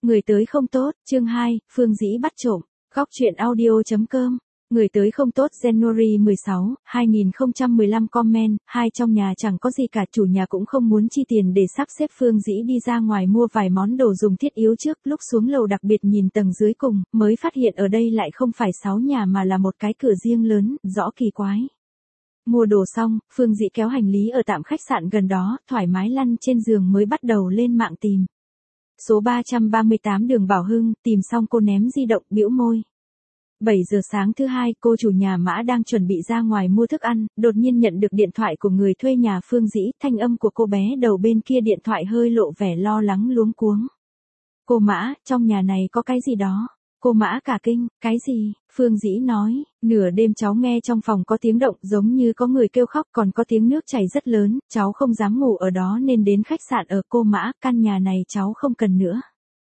Người tới không tốt, chương 2, Phương Dĩ bắt trộm, góc truyện audio.com. Người tới không tốt January 16, 2015 comment, hai trong nhà chẳng có gì cả, chủ nhà cũng không muốn chi tiền để sắp xếp Phương Dĩ đi ra ngoài mua vài món đồ dùng thiết yếu trước, lúc xuống lầu đặc biệt nhìn tầng dưới cùng, mới phát hiện ở đây lại không phải 6 nhà mà là một cái cửa riêng lớn, rõ kỳ quái. Mua đồ xong, Phương Dĩ kéo hành lý ở tạm khách sạn gần đó, thoải mái lăn trên giường mới bắt đầu lên mạng tìm. Số 338 đường Bảo Hưng, tìm xong cô ném di động, bĩu môi. 7 giờ sáng thứ hai, cô chủ nhà Mã đang chuẩn bị ra ngoài mua thức ăn, đột nhiên nhận được điện thoại của người thuê nhà Phương Dĩ, thanh âm của cô bé đầu bên kia điện thoại hơi lộ vẻ lo lắng luống cuống. Cô Mã, trong nhà này có cái gì đó? Cô Mã cả kinh, cái gì? Phương Dĩ nói, nửa đêm cháu nghe trong phòng có tiếng động giống như có người kêu khóc, còn có tiếng nước chảy rất lớn, cháu không dám ngủ ở đó nên đến khách sạn ở. Cô Mã, căn nhà này cháu không cần nữa.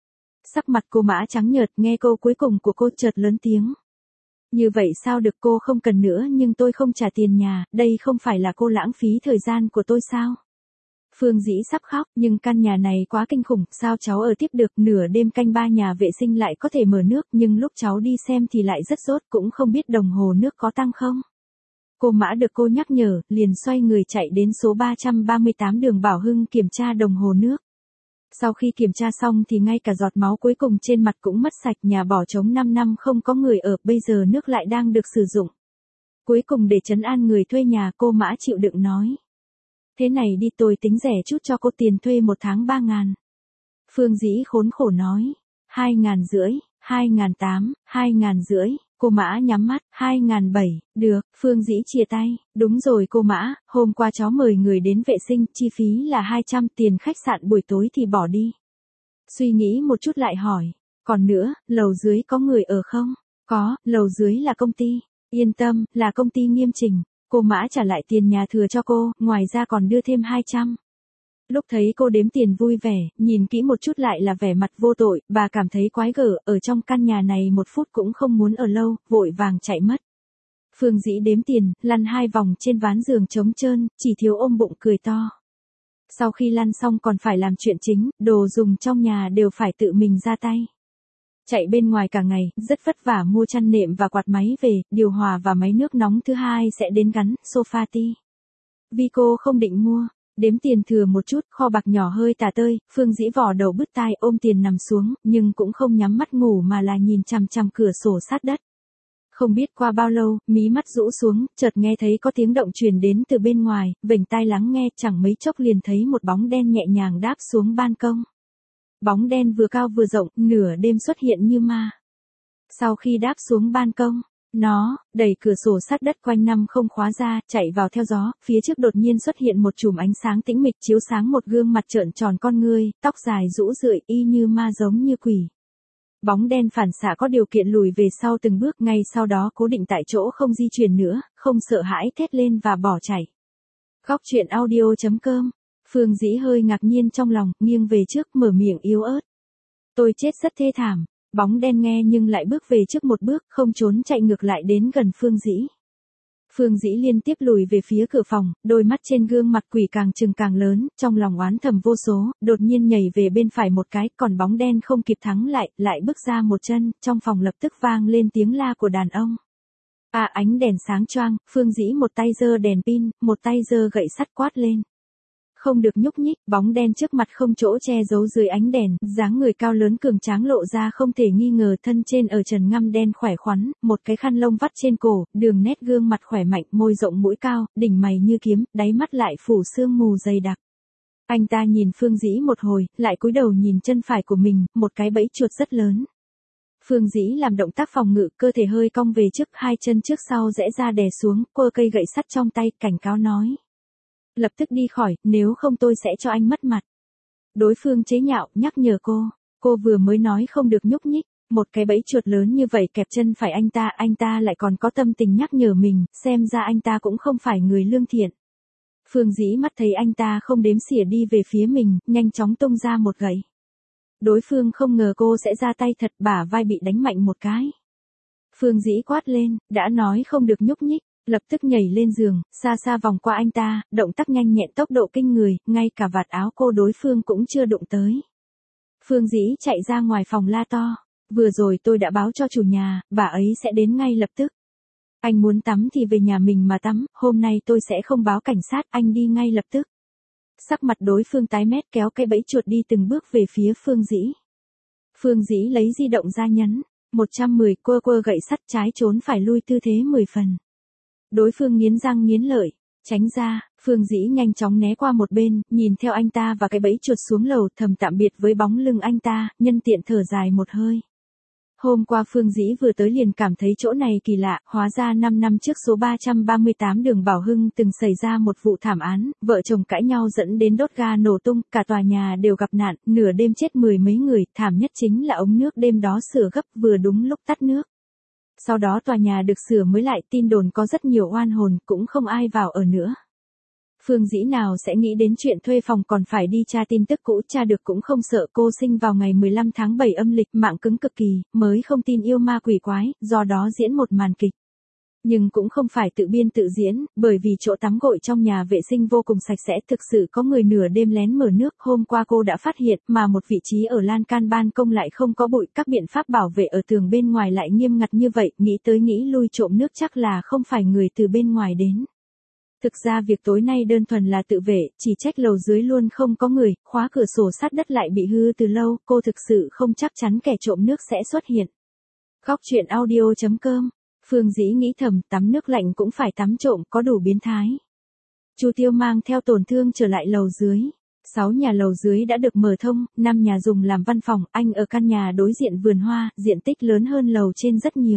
Sắc mặt cô Mã trắng nhợt, nghe câu cuối cùng của cô chợt lớn tiếng. Như vậy sao được, cô không cần nữa nhưng tôi không trả tiền nhà, đây không phải là cô lãng phí thời gian của tôi sao? Phương Dĩ sắp khóc, nhưng căn nhà này quá kinh khủng, sao cháu ở tiếp được, nửa đêm canh 3 nhà vệ sinh lại có thể mở nước, nhưng lúc cháu đi xem thì lại rất sốt, cũng không biết đồng hồ nước có tăng không? Cô Mã được cô nhắc nhở, liền xoay người chạy đến số 338 đường Bảo Hưng kiểm tra đồng hồ nước. Sau khi kiểm tra xong thì ngay cả giọt máu cuối cùng trên mặt cũng mất sạch, nhà bỏ trống 5 năm không có người ở, bây giờ nước lại đang được sử dụng. Cuối cùng để trấn an người thuê nhà, cô Mã chịu đựng nói. Thế này đi, tôi tính rẻ chút cho cô, tiền thuê 1 tháng 3.000. Phương Dĩ khốn khổ nói. 2.500, 2.800, 2.500, cô Mã nhắm mắt, 2.700, được, Phương Dĩ chia tay. Đúng rồi cô Mã, hôm qua cháu mời người đến vệ sinh, chi phí là 200, tiền khách sạn buổi tối thì bỏ đi. Suy nghĩ một chút lại hỏi, còn nữa, lầu dưới có người ở không? Có, lầu dưới là công ty. Yên tâm, là công ty nghiêm chỉnh. Cô Mã trả lại tiền nhà thừa cho cô, ngoài ra còn đưa thêm 200. Lúc thấy cô đếm tiền vui vẻ, nhìn kỹ một chút lại là vẻ mặt vô tội, bà cảm thấy quái gở, ở trong căn nhà này 1 phút cũng không muốn ở lâu, vội vàng chạy mất. Phương Dĩ đếm tiền, lăn 2 vòng trên ván giường trống trơn, chỉ thiếu ôm bụng cười to. Sau khi lăn xong còn phải làm chuyện chính, đồ dùng trong nhà đều phải tự mình ra tay. Chạy bên ngoài cả ngày, rất vất vả mua chăn nệm và quạt máy về, điều hòa và máy nước nóng thứ hai sẽ đến gắn, sofa ti. Vì cô không định mua, đếm tiền thừa một chút, kho bạc nhỏ hơi tả tơi, Phương Dĩ vò đầu bứt tai ôm tiền nằm xuống, nhưng cũng không nhắm mắt ngủ mà là nhìn chằm chằm cửa sổ sát đất. Không biết qua bao lâu, mí mắt rũ xuống, chợt nghe thấy có tiếng động truyền đến từ bên ngoài, vểnh tai lắng nghe, chẳng mấy chốc liền thấy một bóng đen nhẹ nhàng đáp xuống ban công. Bóng đen vừa cao vừa rộng, nửa đêm xuất hiện như ma. Sau khi đáp xuống ban công, nó đẩy cửa sổ sát đất quanh năm không khóa ra, chạy vào theo gió, phía trước đột nhiên xuất hiện một chùm ánh sáng tĩnh mịch chiếu sáng một gương mặt trợn tròn con ngươi, tóc dài rũ rượi y như ma giống như quỷ. Bóng đen phản xạ có điều kiện lùi về sau từng bước, ngay sau đó cố định tại chỗ không di chuyển nữa, không sợ hãi thét lên và bỏ chạy. Góc truyện audio.com. Phương Dĩ hơi ngạc nhiên trong lòng, nghiêng về trước mở miệng yếu ớt. Tôi chết rất thê thảm. Bóng đen nghe nhưng lại bước về trước một bước, không trốn chạy ngược lại đến gần Phương Dĩ. Phương Dĩ liên tiếp lùi về phía cửa phòng, đôi mắt trên gương mặt quỷ càng trừng càng lớn, trong lòng oán thầm vô số, đột nhiên nhảy về bên phải một cái, còn bóng đen không kịp thắng lại bước ra một chân, trong phòng lập tức vang lên tiếng la của đàn ông. Ánh đèn sáng choang, Phương Dĩ một tay giơ đèn pin, một tay giơ gậy sắt quát lên. Không được nhúc nhích, bóng đen trước mặt không chỗ che giấu dưới ánh đèn, dáng người cao lớn cường tráng lộ ra không thể nghi ngờ, thân trên ở trần ngăm đen khỏe khoắn, một cái khăn lông vắt trên cổ, đường nét gương mặt khỏe mạnh, môi rộng mũi cao, đỉnh mày như kiếm, đáy mắt lại phủ sương mù dày đặc. Anh ta nhìn Phương Dĩ một hồi, lại cúi đầu nhìn chân phải của mình, một cái bẫy chuột rất lớn. Phương Dĩ làm động tác phòng ngự, cơ thể hơi cong về trước, 2 chân trước sau rẽ ra đè xuống, quơ cây gậy sắt trong tay, cảnh cáo nói. Lập tức đi khỏi, nếu không tôi sẽ cho anh mất mặt. Đối phương chế nhạo, nhắc nhở cô vừa mới nói không được nhúc nhích, một cái bẫy chuột lớn như vậy kẹp chân phải anh ta lại còn có tâm tình nhắc nhở mình, xem ra anh ta cũng không phải người lương thiện. Phương Dĩ mắt thấy anh ta không đếm xỉa đi về phía mình, nhanh chóng tung ra một gậy. Đối phương không ngờ cô sẽ ra tay thật, bả vai bị đánh mạnh một cái. Phương Dĩ quát lên, đã nói không được nhúc nhích. Lập tức nhảy lên giường, xa xa vòng qua anh ta, động tác nhanh nhẹn tốc độ kinh người, ngay cả vạt áo cô đối phương cũng chưa đụng tới. Phương Dĩ chạy ra ngoài phòng la to. Vừa rồi tôi đã báo cho chủ nhà, bà ấy sẽ đến ngay lập tức. Anh muốn tắm thì về nhà mình mà tắm, hôm nay tôi sẽ không báo cảnh sát, anh đi ngay lập tức. Sắc mặt đối phương tái mét kéo cái bẫy chuột đi từng bước về phía Phương Dĩ. Phương Dĩ lấy di động ra nhấn. 110 quơ quơ gậy sắt trái trốn phải lui tư thế 10 phần. Đối phương nghiến răng nghiến lợi. Tránh ra, Phương Dĩ nhanh chóng né qua một bên, nhìn theo anh ta và cái bẫy chuột xuống lầu thầm tạm biệt với bóng lưng anh ta, nhân tiện thở dài một hơi. Hôm qua Phương Dĩ vừa tới liền cảm thấy chỗ này kỳ lạ, hóa ra 5 năm trước số 338 đường Bảo Hưng từng xảy ra một vụ thảm án, vợ chồng cãi nhau dẫn đến đốt ga nổ tung, cả tòa nhà đều gặp nạn, nửa đêm chết 10 mấy người, thảm nhất chính là ống nước đêm đó sửa gấp vừa đúng lúc tắt nước. Sau đó tòa nhà được sửa mới lại, tin đồn có rất nhiều oan hồn, cũng không ai vào ở nữa. Phương Dĩ nào sẽ nghĩ đến chuyện thuê phòng còn phải đi tra tin tức cũ, tra được cũng không sợ. Cô sinh vào ngày 15 tháng 7 âm lịch, mạng cứng cực kỳ, mới không tin yêu ma quỷ quái, do đó diễn một màn kịch. Nhưng cũng không phải tự biên tự diễn, bởi vì chỗ tắm gội trong nhà vệ sinh vô cùng sạch sẽ, thực sự có người nửa đêm lén mở nước. Hôm qua cô đã phát hiện, mà một vị trí ở lan can ban công lại không có bụi, các biện pháp bảo vệ ở tường bên ngoài lại nghiêm ngặt như vậy, nghĩ tới nghĩ lui trộm nước chắc là không phải người từ bên ngoài đến. Thực ra việc tối nay đơn thuần là tự vệ, chỉ trách lầu dưới luôn không có người, khóa cửa sổ sát đất lại bị hư từ lâu, cô thực sự không chắc chắn kẻ trộm nước sẽ xuất hiện. Góc truyện audio.com. Phương Dĩ nghĩ thầm, tắm nước lạnh cũng phải tắm trộm, có đủ biến thái. Chu Tiêu mang theo tổn thương trở lại lầu dưới. 6 nhà lầu dưới đã được mở thông, 5 nhà dùng làm văn phòng, anh ở căn nhà đối diện vườn hoa, diện tích lớn hơn lầu trên rất nhiều.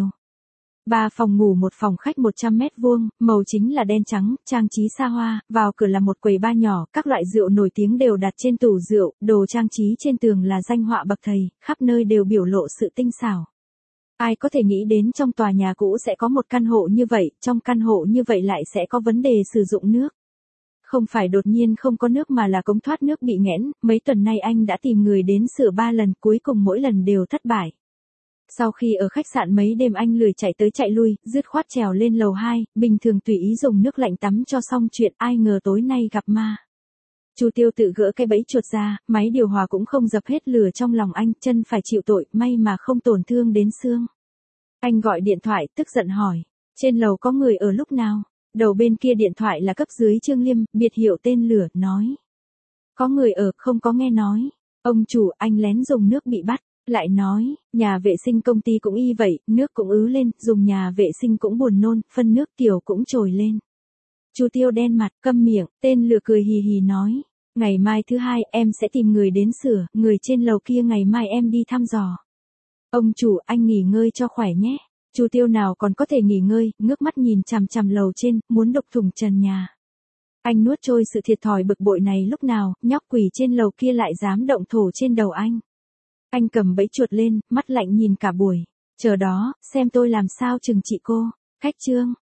3 phòng ngủ, một phòng khách 100 mét vuông, màu chính là đen trắng, trang trí xa hoa, vào cửa là một quầy bar nhỏ, các loại rượu nổi tiếng đều đặt trên tủ rượu, đồ trang trí trên tường là danh họa bậc thầy, khắp nơi đều biểu lộ sự tinh xảo. Ai có thể nghĩ đến trong tòa nhà cũ sẽ có một căn hộ như vậy, trong căn hộ như vậy lại sẽ có vấn đề sử dụng nước. Không phải đột nhiên không có nước mà là cống thoát nước bị nghẽn, mấy tuần nay anh đã tìm người đến sửa 3 lần, cuối cùng mỗi lần đều thất bại. Sau khi ở khách sạn mấy đêm anh lười chạy tới chạy lui, dứt khoát trèo lên lầu 2, bình thường tùy ý dùng nước lạnh tắm cho xong chuyện, ai ngờ tối nay gặp ma. Chu Tiêu tự gỡ cái bẫy chuột ra, máy điều hòa cũng không dập hết lửa trong lòng anh, chân phải chịu tội, may mà không tổn thương đến xương. Anh gọi điện thoại, tức giận hỏi, trên lầu có người ở lúc nào? Đầu bên kia điện thoại là cấp dưới Trương Liêm, biệt hiệu tên lửa, nói. Có người ở, không có nghe nói. Ông chủ, anh lén dùng nước bị bắt. Lại nói, nhà vệ sinh công ty cũng y vậy, nước cũng ứ lên, dùng nhà vệ sinh cũng buồn nôn, phân nước tiểu cũng trồi lên. Chu Tiêu đen mặt, câm miệng, tên lừa cười hì hì nói, ngày mai thứ hai em sẽ tìm người đến sửa, người trên lầu kia ngày mai em đi thăm dò. Ông chủ, anh nghỉ ngơi cho khỏe nhé. Chu Tiêu nào còn có thể nghỉ ngơi, ngước mắt nhìn chằm chằm lầu trên, muốn đục thủng trần nhà. Anh nuốt trôi sự thiệt thòi bực bội này lúc nào, nhóc quỷ trên lầu kia lại dám động thổ trên đầu anh. Anh cầm bẫy chuột lên, mắt lạnh nhìn cả buổi. Chờ đó, xem tôi làm sao trừng trị cô. Khách Trương.